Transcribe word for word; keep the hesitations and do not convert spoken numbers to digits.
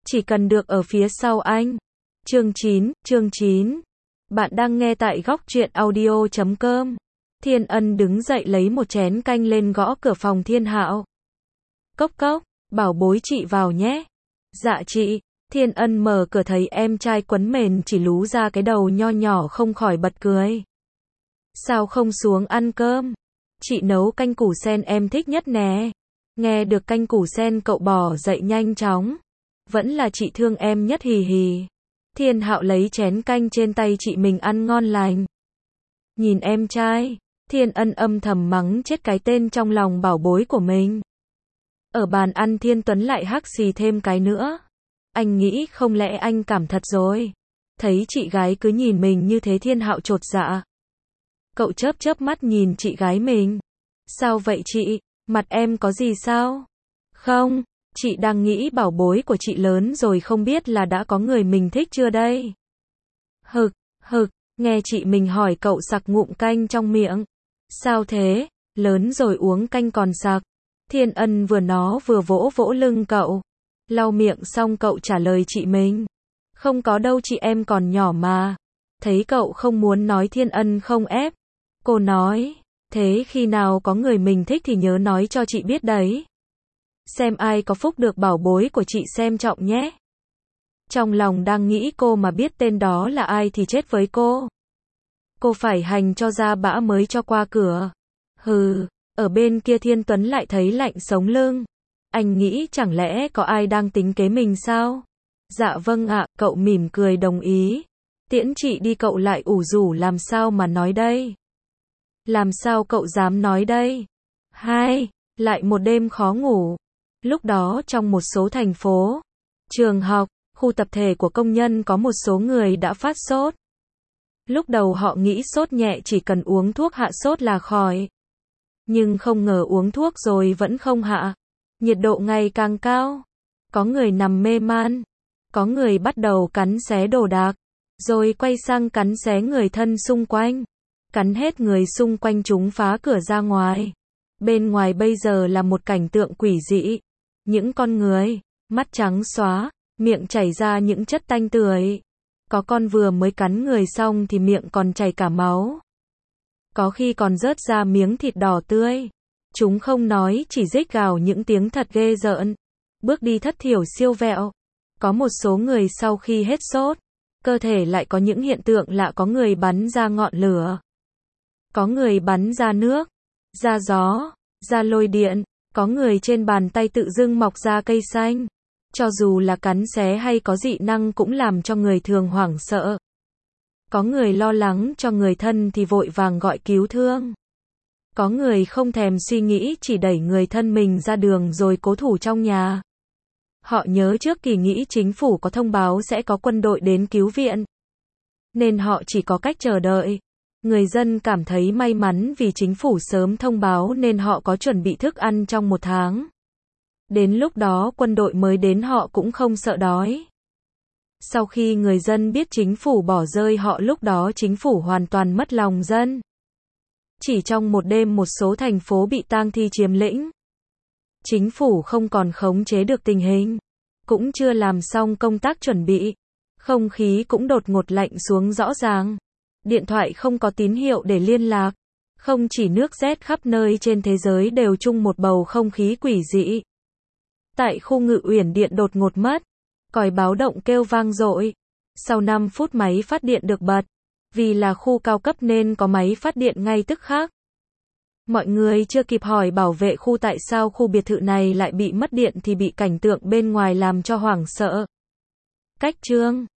chỉ cần được ở phía sau anh. Chương chín, chương chín. Bạn đang nghe tại góc truyện audio chấm com. Thiên Ân đứng dậy lấy một chén canh lên gõ cửa phòng Thiên Hạo. Cốc cốc, bảo bối chị vào nhé. Dạ chị. Thiên Ân mở cửa thấy em trai quấn mền chỉ lú ra cái đầu nho nhỏ không khỏi bật cười. Sao không xuống ăn cơm? Chị nấu canh củ sen em thích nhất nè. Nghe được canh củ sen cậu bò dậy nhanh chóng. Vẫn là chị thương em nhất hì hì. Thiên Hạo lấy chén canh trên tay chị mình ăn ngon lành. Nhìn em trai, Thiên Ân âm thầm mắng chết cái tên trong lòng bảo bối của mình. Ở bàn ăn Thiên Tuấn lại hắc xì thêm cái nữa. Anh nghĩ không lẽ anh cảm thật rồi. Thấy chị gái cứ nhìn mình như thế Thiên Hạo chột dạ. Cậu chớp chớp mắt nhìn chị gái mình. Sao vậy chị, mặt em có gì sao? Không, chị đang nghĩ bảo bối của chị lớn rồi không biết là đã có người mình thích chưa đây? Hực, hực, nghe chị mình hỏi cậu sặc ngụm canh trong miệng. Sao thế, lớn rồi uống canh còn sặc. Thiên Ân vừa nó vừa vỗ vỗ lưng cậu. Lau miệng xong cậu trả lời chị mình. Không có đâu chị em còn nhỏ mà. Thấy cậu không muốn nói Thiên Ân không ép. Cô nói, thế khi nào có người mình thích thì nhớ nói cho chị biết đấy. Xem ai có phúc được bảo bối của chị xem trọng nhé. Trong lòng đang nghĩ cô mà biết tên đó là ai thì chết với cô. Cô phải hành cho ra bã mới cho qua cửa. Hừ, ở bên kia Thiên Tuấn lại thấy lạnh sống lưng. Anh nghĩ chẳng lẽ có ai đang tính kế mình sao? Dạ vâng ạ, cậu mỉm cười đồng ý. Tiễn chị đi cậu lại ủ rủ làm sao mà nói đây? Làm sao cậu dám nói đây? Hai, lại một đêm khó ngủ. Lúc đó trong một số thành phố, trường học, khu tập thể của công nhân có một số người đã phát sốt. Lúc đầu họ nghĩ sốt nhẹ chỉ cần uống thuốc hạ sốt là khỏi. Nhưng không ngờ uống thuốc rồi vẫn không hạ. Nhiệt độ ngày càng cao. Có người nằm mê man. Có người bắt đầu cắn xé đồ đạc. Rồi quay sang cắn xé người thân xung quanh. Cắn hết người xung quanh chúng phá cửa ra ngoài. Bên ngoài bây giờ là một cảnh tượng quỷ dị. Những con người, mắt trắng xóa, miệng chảy ra những chất tanh tưởi. Có con vừa mới cắn người xong thì miệng còn chảy cả máu. Có khi còn rớt ra miếng thịt đỏ tươi. Chúng không nói chỉ rít gào những tiếng thật ghê rợn. Bước đi thất thiểu siêu vẹo. Có một số người sau khi hết sốt, cơ thể lại có những hiện tượng lạ, có người bắn ra ngọn lửa. Có người bắn ra nước, ra gió, ra lôi điện. Có người trên bàn tay tự dưng mọc ra cây xanh. Cho dù là cắn xé hay có dị năng cũng làm cho người thường hoảng sợ. Có người lo lắng cho người thân thì vội vàng gọi cứu thương. Có người không thèm suy nghĩ chỉ đẩy người thân mình ra đường rồi cố thủ trong nhà. Họ nhớ trước kỳ nghĩ chính phủ có thông báo sẽ có quân đội đến cứu viện. Nên họ chỉ có cách chờ đợi. Người dân cảm thấy may mắn vì chính phủ sớm thông báo nên họ có chuẩn bị thức ăn trong một tháng. Đến lúc đó quân đội mới đến họ cũng không sợ đói. Sau khi người dân biết chính phủ bỏ rơi họ lúc đó chính phủ hoàn toàn mất lòng dân. Chỉ trong một đêm một số thành phố bị tang thi chiếm lĩnh. Chính phủ không còn khống chế được tình hình. Cũng chưa làm xong công tác chuẩn bị. Không khí cũng đột ngột lạnh xuống rõ ràng. Điện thoại không có tín hiệu để liên lạc. Không chỉ nước rét khắp nơi trên thế giới đều chung một bầu không khí quỷ dị. Tại khu Ngự Uyển điện đột ngột mất. Còi báo động kêu vang dội. Sau năm phút máy phát điện được bật. Vì là khu cao cấp nên có máy phát điện ngay tức khắc. Mọi người chưa kịp hỏi bảo vệ khu tại sao khu biệt thự này lại bị mất điện thì bị cảnh tượng bên ngoài làm cho hoảng sợ. Cách chương